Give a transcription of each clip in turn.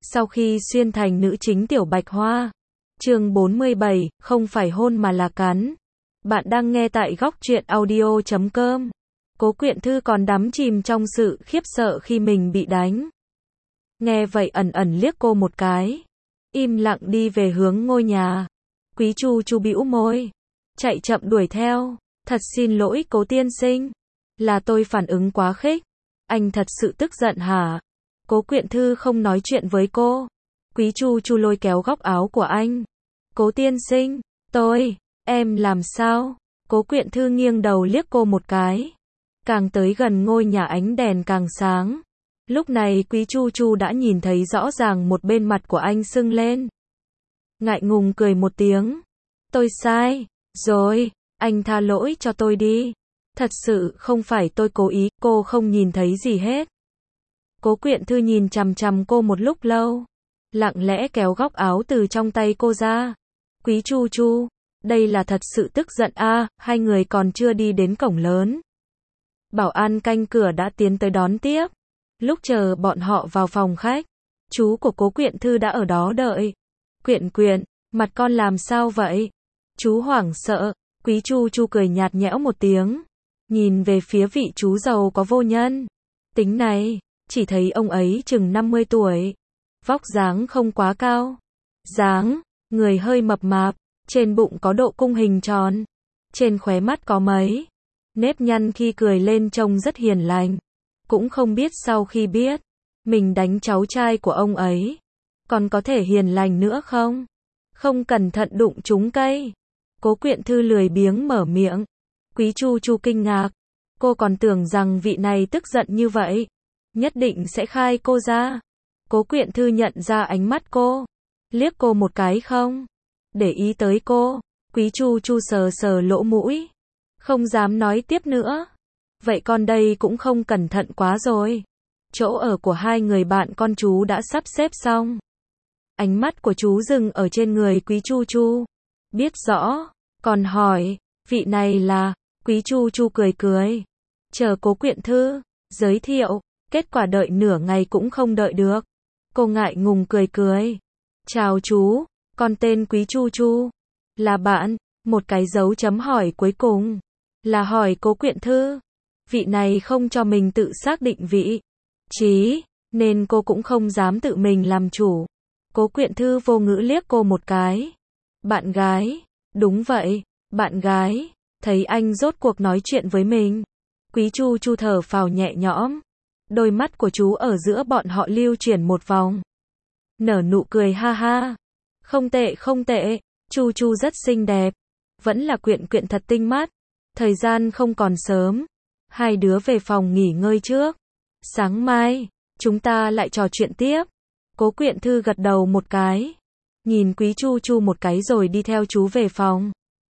Sau khi xuyên thành nữ chính Tiểu Bạch Hoa. Chương 47, không phải hôn mà là cắn. Bạn đang nghe tại góc truyện audio.com. Cố Quyện Thư còn đắm chìm trong sự khiếp sợ khi mình bị đánh. Nghe vậy ẩn ẩn liếc cô một cái. Im lặng đi về hướng ngôi nhà. Quý Chu bĩu môi. Chạy chậm đuổi theo. Thật xin lỗi Cố tiên sinh. Là tôi phản ứng quá khích. Anh thật sự tức giận hả? Cố Quyện Thư không nói chuyện với cô. Quý Chu lôi kéo góc áo của anh. Cố tiên sinh, em làm sao? Cố Quyện Thư nghiêng đầu liếc cô một cái. Càng tới gần ngôi nhà ánh đèn càng sáng. Lúc này Quý Chu đã nhìn thấy rõ ràng một bên mặt của anh sưng lên. Ngại ngùng cười một tiếng. Tôi sai rồi, anh tha lỗi cho tôi đi. Thật sự không phải tôi cố ý, cô không nhìn thấy gì hết. Cố Quyện Thư nhìn chằm chằm cô một lúc lâu. Lặng lẽ kéo góc áo từ trong tay cô ra. Quý Chu, đây là thật sự tức giận a. Hai người còn chưa đi đến cổng lớn. Bảo an canh cửa đã tiến tới đón tiếp. Lúc chờ bọn họ vào phòng khách, chú của Cố Quyện Thư đã ở đó đợi. Quyện, mặt con làm sao vậy? Chú hoảng sợ. Quý Chu cười nhạt nhẽo một tiếng. Nhìn về phía vị chú giàu có vô nhân tính này, chỉ thấy ông ấy chừng 50 tuổi. Vóc dáng không quá cao. Người hơi mập mạp, trên bụng có độ cung hình tròn. Trên khóe mắt có mấy nếp nhăn khi cười lên trông rất hiền lành. Cũng không biết sau khi biết mình đánh cháu trai của ông ấy, còn có thể hiền lành nữa không? Không cẩn thận đụng trúng cây. Cố Quyện Thư lười biếng mở miệng. Quý Chu kinh ngạc. Cô còn tưởng rằng vị này tức giận như vậy, nhất định sẽ khai cô ra. Cố Quyện Thư nhận ra ánh mắt cô. Liếc cô một cái không để ý tới cô. Quý Chu sờ lỗ mũi. Không dám nói tiếp nữa. Vậy con đây cũng không cẩn thận quá rồi. Chỗ ở của hai người bạn con chú đã sắp xếp xong. Ánh mắt của chú dừng ở trên người Quý Chu. Biết rõ, còn hỏi, vị này là... Quý Chu cười. Chờ Cố Quyện Thư giới thiệu, kết quả đợi nửa ngày cũng không đợi được. Cô ngại ngùng cười. Chào chú, con tên Quý Chu. Là bạn, một cái dấu chấm hỏi cuối cùng. Là hỏi Cố Quyện Thư. Vị này không cho mình tự xác định vị trí, nên cô cũng không dám tự mình làm chủ. Cố Quyện Thư vô ngữ liếc cô một cái. Bạn gái, đúng vậy, bạn gái. Thấy anh rốt cuộc nói chuyện với mình. Quý Chu thở phào nhẹ nhõm. Đôi mắt của chú ở giữa bọn họ lưu chuyển một vòng. Nở nụ cười ha ha. Không tệ. Chu rất xinh đẹp. Vẫn là Quyện thật tinh mắt. Thời gian không còn sớm. Hai đứa về phòng nghỉ ngơi trước. Sáng mai, chúng ta lại trò chuyện tiếp. Cố Quyện Thư gật đầu một cái. Nhìn Quý Chu một cái rồi đi theo chú về phòng.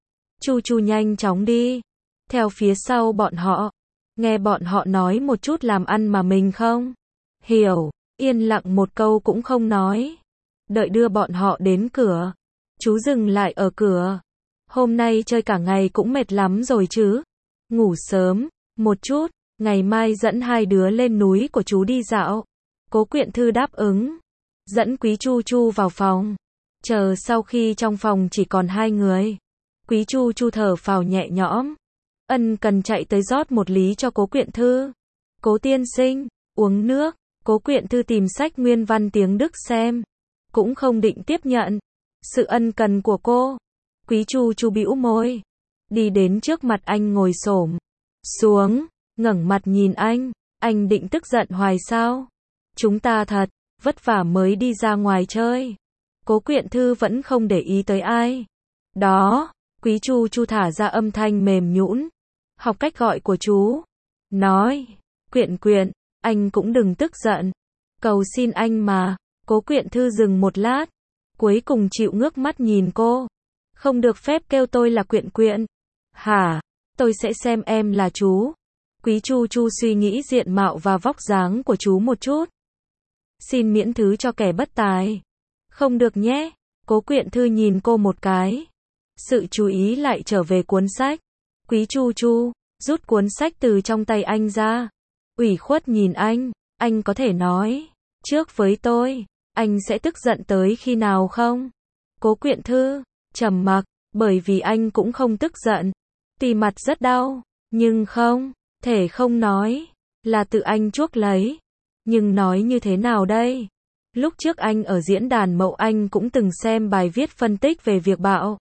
Chu nhanh chóng đi. Theo phía sau bọn họ. Nghe bọn họ nói một chút làm ăn mà mình không hiểu. Yên lặng một câu cũng không nói. Đợi đưa bọn họ đến cửa. Chú dừng lại ở cửa. Hôm nay chơi cả ngày cũng mệt lắm rồi chứ. Ngủ sớm một chút. Ngày mai dẫn hai đứa lên núi của chú đi dạo. Cố Quyện Thư đáp ứng. Dẫn Quý Chu vào phòng. Chờ sau khi trong phòng chỉ còn hai người. Quý Chu thở phào nhẹ nhõm. Ân cần chạy tới rót một ly cho Cố Quyện Thư. Cố tiên sinh, uống nước. Cố Quyện Thư tìm sách nguyên văn tiếng Đức xem. Cũng không định tiếp nhận sự ân cần của cô. Quý Chu bĩu môi. Đi đến trước mặt anh ngồi xổm xuống. Ngẩng mặt nhìn anh. Anh định tức giận hoài sao? Chúng ta thật vất vả mới đi ra ngoài chơi. Cố Quyện Thư vẫn không để ý tới ai. Đó. Quý Chu thả ra âm thanh mềm nhũn. Học cách gọi của chú. Nói. Quyện, anh cũng đừng tức giận. Cầu xin anh mà. Cố Quyện Thư dừng một lát. Cuối cùng chịu ngước mắt nhìn cô. Không được phép kêu tôi là Quyện. Hả? Tôi sẽ xem em là chú. Quý Chu suy nghĩ diện mạo và vóc dáng của chú một chút. Xin miễn thứ cho kẻ bất tài. Không được nhé. Cố Quyện Thư nhìn cô một cái. Sự chú ý lại trở về cuốn sách. Quý Chu rút cuốn sách từ trong tay anh ra. Ủy khuất nhìn anh có thể nói trước với tôi. anh sẽ tức giận tới khi nào không? Cố Quyện Thư trầm mặc, bởi vì anh cũng không tức giận. Tuy mặt rất đau, nhưng không thể không nói, là tự anh chuốc lấy. Nhưng nói như thế nào đây? Lúc trước anh ở diễn đàn Mậu Anh cũng từng xem bài viết phân tích về việc bạo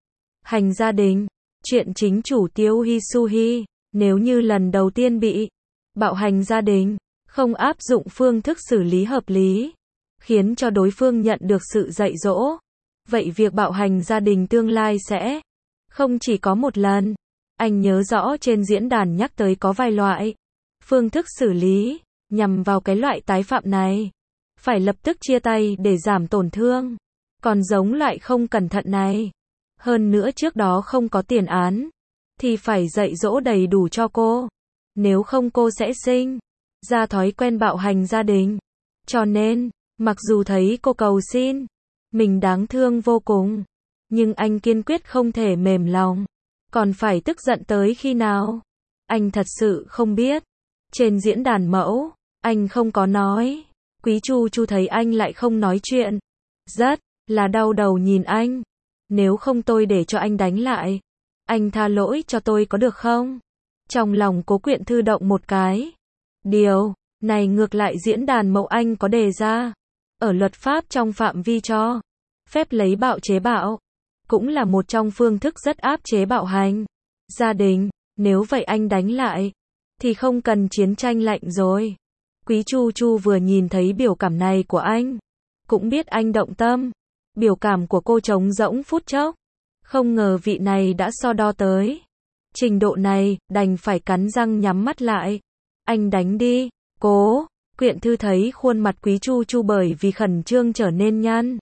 hành gia đình. Chuyện chính chủ Tiêu Hee Soo-hee, nếu như lần đầu tiên bị bạo hành gia đình, không áp dụng phương thức xử lý hợp lý, khiến cho đối phương nhận được sự dạy dỗ, vậy việc bạo hành gia đình tương lai sẽ không chỉ có một lần. Anh nhớ rõ trên diễn đàn nhắc tới có vài loại phương thức xử lý nhằm vào cái loại tái phạm này. Phải lập tức chia tay để giảm tổn thương. Còn giống loại không cẩn thận này, hơn nữa trước đó không có tiền án, thì phải dạy dỗ đầy đủ cho cô. Nếu không cô sẽ sinh ra thói quen bạo hành gia đình. Cho nên, mặc dù thấy cô cầu xin mình đáng thương vô cùng, nhưng anh kiên quyết không thể mềm lòng. Còn phải tức giận tới khi nào? Anh thật sự không biết. Trên diễn đàn mẫu, anh không có nói. Quý Chu Chu thấy anh lại không nói chuyện, rất là đau đầu nhìn anh. Nếu không tôi để cho anh đánh lại. Anh tha lỗi cho tôi có được không? Trong lòng Cố Quyện Thư động một cái. Điều này ngược lại diễn đàn Mậu Anh có đề ra. Ở luật pháp trong phạm vi cho phép lấy bạo chế bạo, cũng là một trong phương thức rất áp chế bạo hành gia đình. Nếu vậy anh đánh lại, thì không cần chiến tranh lạnh rồi. Quý Chu Chu vừa nhìn thấy biểu cảm này của anh, cũng biết anh động tâm. Biểu cảm của cô trống rỗng phút chốc. Không ngờ vị này đã so đo tới trình độ này, đành phải cắn răng nhắm mắt lại. Anh đánh đi. Cố Quyện Thư thấy khuôn mặt Quý Chu Chu bởi vì khẩn trương trở nên nhăn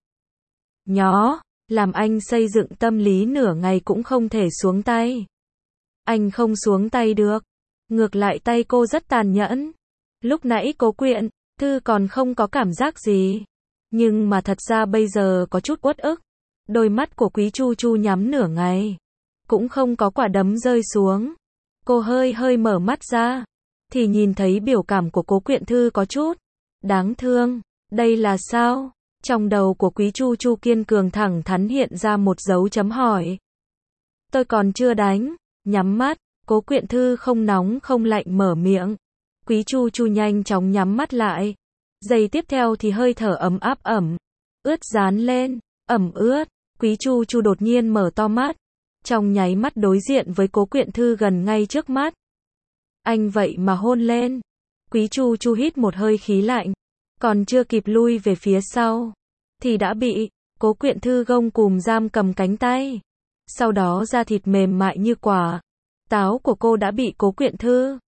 nhó, làm anh xây dựng tâm lý nửa ngày cũng không thể xuống tay. Anh không xuống tay được. Ngược lại tay cô rất tàn nhẫn. Lúc nãy Cố Quyện Thư còn không có cảm giác gì, nhưng mà thật ra bây giờ có chút uất ức. Đôi mắt của Quý Chu Chu nhắm nửa ngày, cũng không có quả đấm rơi xuống. Cô hơi hơi mở mắt ra, thì nhìn thấy biểu cảm của Cố Quyện Thư có chút đáng thương. Đây là sao? Trong đầu của Quý Chu Chu kiên cường thẳng thắn hiện ra một dấu chấm hỏi. Tôi còn chưa đánh. Nhắm mắt, Cố Quyện Thư không nóng không lạnh mở miệng. Quý Chu Chu nhanh chóng nhắm mắt lại. Giây tiếp theo thì hơi thở ấm áp ướt dán lên, ướt. Quý Chu Chu đột nhiên mở to mắt, trong nháy mắt đối diện với Cố Quyện Thư gần ngay trước mắt. Anh vậy mà hôn lên. Quý Chu Chu hít một hơi khí lạnh, còn chưa kịp lui về phía sau, thì đã bị Cố Quyện Thư gông cùm giam cầm cánh tay. Sau đó da thịt mềm mại như quả táo của cô đã bị Cố Quyện Thư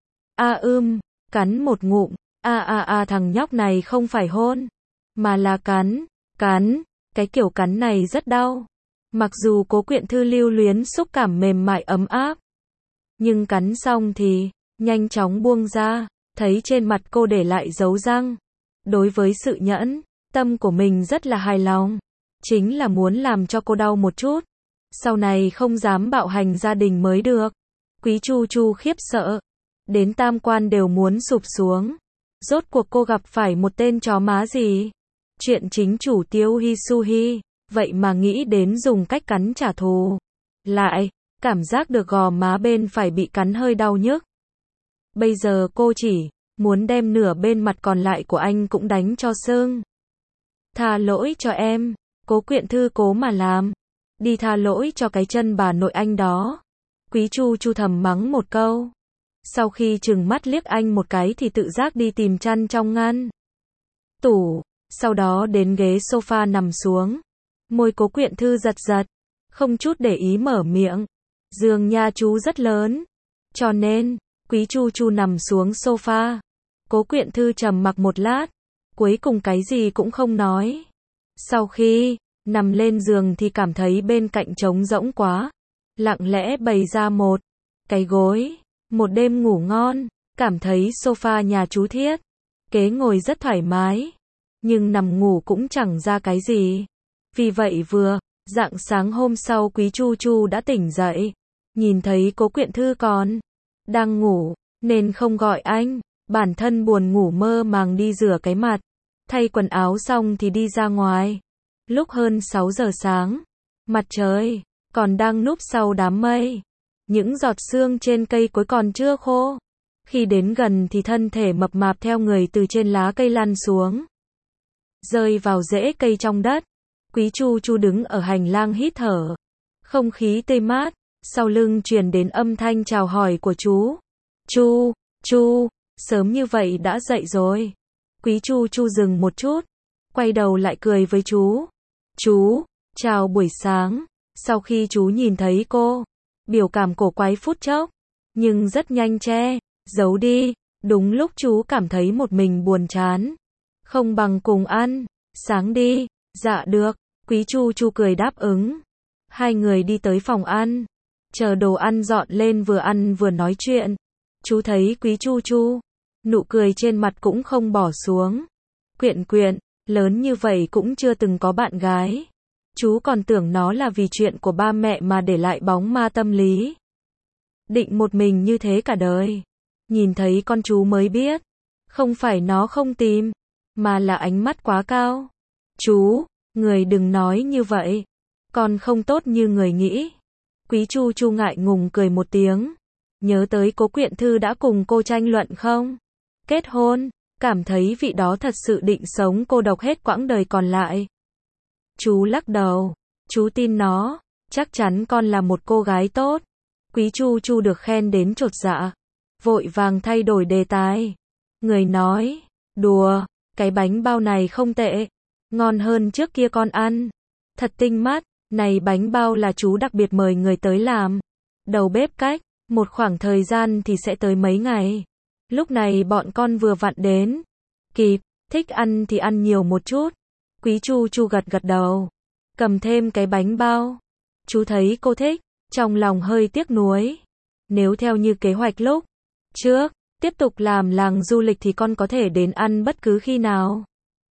cắn một ngụm. Thằng nhóc này không phải hôn, mà là cắn. Cái kiểu cắn này rất đau. Mặc dù Cố Quyện Thư lưu luyến xúc cảm mềm mại ấm áp, nhưng cắn xong thì nhanh chóng buông ra, thấy trên mặt cô để lại dấu răng. Đối với sự nhẫn tâm của mình rất là hài lòng, chính là muốn làm cho cô đau một chút, sau này không dám bạo hành gia đình mới được. Quý Chu Chu khiếp sợ, đến tam quan đều muốn sụp xuống. Rốt cuộc cô gặp phải một tên chó má gì? Chuyện chính chủ Tiêu Hee Soo-hee, vậy mà nghĩ đến dùng cách cắn trả thù. Lại, cảm giác được gò má bên phải bị cắn hơi đau nhức. Bây giờ cô chỉ muốn đem nửa bên mặt còn lại của anh cũng đánh cho sưng. Tha lỗi cho em. Cố Quyện Thư cố mà làm. Đi tha lỗi cho cái chân bà nội anh đó. Quý Chu Chu thầm mắng một câu. Sau khi trừng mắt liếc anh một cái thì tự giác đi tìm chăn trong ngăn tủ. Sau đó đến ghế sofa nằm xuống. Môi Cố Quyện Thư giật giật, không chút để ý mở miệng. Giường nhà chú rất lớn, cho nên Quý Chu Chu nằm xuống sofa. Cố Quyện Thư trầm mặc một lát, cuối cùng cái gì cũng không nói. Sau khi nằm lên giường thì cảm thấy bên cạnh trống rỗng quá, lặng lẽ bày ra một cái gối. Một đêm ngủ ngon, cảm thấy sofa nhà chú thiết kế ngồi rất thoải mái, nhưng nằm ngủ cũng chẳng ra cái gì. Vì vậy rạng sáng hôm sau Quý Chu Chu đã tỉnh dậy, nhìn thấy Cố Quyện Thư còn đang ngủ, nên không gọi anh, bản thân buồn ngủ mơ màng đi rửa cái mặt. thay quần áo xong thì đi ra ngoài. Lúc hơn 6 giờ sáng, mặt trời còn đang núp sau đám mây. Những giọt sương trên cây cối còn chưa khô. Khi đến gần thì thân thể mập mạp theo người từ trên lá cây lăn xuống, rơi vào rễ cây trong đất. Quý Chu Chu đứng ở hành lang hít thở. Không khí tươi mát, sau lưng truyền đến âm thanh chào hỏi của chú. Chu, Chu, sớm như vậy đã dậy rồi. Quý Chu Chu dừng một chút, quay đầu lại cười với chú. Chú, chào buổi sáng. Sau khi chú nhìn thấy cô, biểu cảm cổ quái phút chốc, nhưng rất nhanh che giấu đi. Đúng lúc chú cảm thấy một mình buồn chán. Không bằng cùng ăn sáng đi. Dạ được. Quý Chu Chu cười đáp ứng. Hai người đi tới phòng ăn, chờ đồ ăn dọn lên, vừa ăn vừa nói chuyện. Chú thấy Quý Chu Chu, nụ cười trên mặt cũng không bỏ xuống. Quyện quyện, lớn như vậy cũng chưa từng có bạn gái. Chú còn tưởng nó là vì chuyện của ba mẹ mà để lại bóng ma tâm lý. Định một mình như thế cả đời. Nhìn thấy con chú mới biết, không phải nó không tìm, mà là ánh mắt quá cao. Chú, người đừng nói như vậy. Con không tốt như người nghĩ. Quý Chu Chu ngại ngùng cười một tiếng. Nhớ tới Cố Quyện Thư đã cùng cô tranh luận không? Kết hôn, cảm thấy vị đó thật sự định sống cô độc hết quãng đời còn lại. Chú lắc đầu. Chú tin nó. Chắc chắn con là một cô gái tốt. Quý Chu Chu được khen đến chột dạ, vội vàng thay đổi đề tài. Người nói, đùa, cái bánh bao này không tệ, ngon hơn trước kia con ăn. Thật tinh mắt, này bánh bao là chú đặc biệt mời người tới làm. Đầu bếp cách một khoảng thời gian thì sẽ tới mấy ngày. Lúc này bọn con vừa vặn đến kịp, thích ăn thì ăn nhiều một chút. Quý Chu Chu gật gật đầu, cầm thêm cái bánh bao. Chú thấy cô thích, trong lòng hơi tiếc nuối. Nếu theo như kế hoạch lúc trước, tiếp tục làm làng du lịch thì con có thể đến ăn bất cứ khi nào.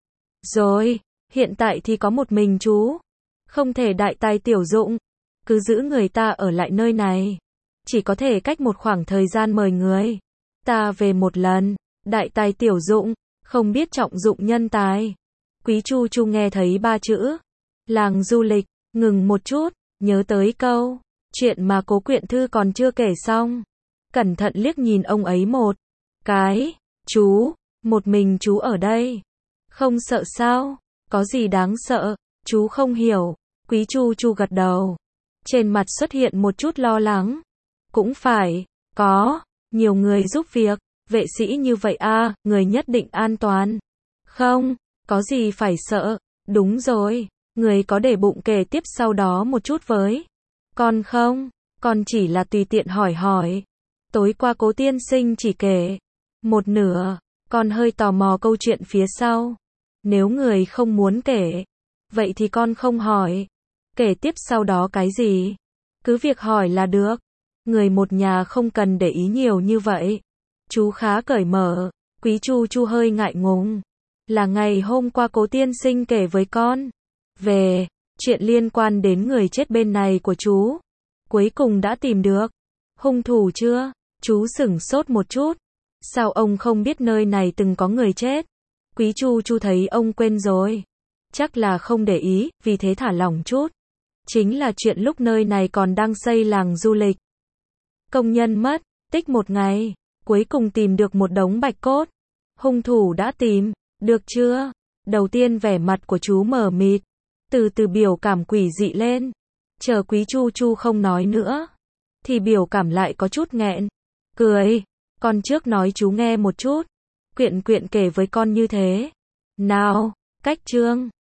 Rồi, hiện tại thì có một mình chú, không thể đại tài tiểu dụng, cứ giữ người ta ở lại nơi này. Chỉ có thể cách một khoảng thời gian mời người ta về một lần. Đại tài tiểu dụng, không biết trọng dụng nhân tài. Quý Chu Chu nghe thấy ba chữ làng du lịch, ngừng một chút, nhớ tới câu chuyện mà Cố Quyện Thư còn chưa kể xong. Cẩn thận liếc nhìn ông ấy một cái. Chú, một mình chú ở đây, không sợ sao? Có gì đáng sợ? Chú không hiểu. Quý Chu Chu gật đầu, trên mặt xuất hiện một chút lo lắng. Cũng phải, có nhiều người giúp việc, vệ sĩ như vậy à, người nhất định an toàn. Không, có gì phải sợ. Đúng rồi, người có để bụng kể tiếp sau đó một chút với con không? Con chỉ là tùy tiện hỏi hỏi. Tối qua Cố tiên sinh chỉ kể một nửa, con hơi tò mò câu chuyện phía sau. Nếu người không muốn kể, vậy thì con không hỏi. Kể tiếp sau đó cái gì? Cứ việc hỏi là được. Người một nhà không cần để ý nhiều như vậy. Chú khá cởi mở. Quý Chu Chu hơi ngại ngùng. Là ngày hôm qua Cố tiên sinh kể với con về chuyện liên quan đến người chết bên này của chú. Cuối cùng đã tìm được hung thủ chưa? Chú sửng sốt một chút. Sao ông không biết nơi này từng có người chết? Quý Chu Chu thấy ông quên rồi. Chắc là không để ý, vì thế thả lỏng chút. Chính là chuyện lúc nơi này còn đang xây làng du lịch. Công nhân mất tích một ngày, cuối cùng tìm được một đống bạch cốt. Hung thủ đã tìm được chưa? Đầu tiên vẻ mặt của chú mờ mịt, từ từ biểu cảm quỷ dị lên. Chờ Quý Chu Chu không nói nữa, thì biểu cảm lại có chút nghẹn. Cười, con trước nói chú nghe một chút. Quyện quyện kể với con như thế nào? Cách chương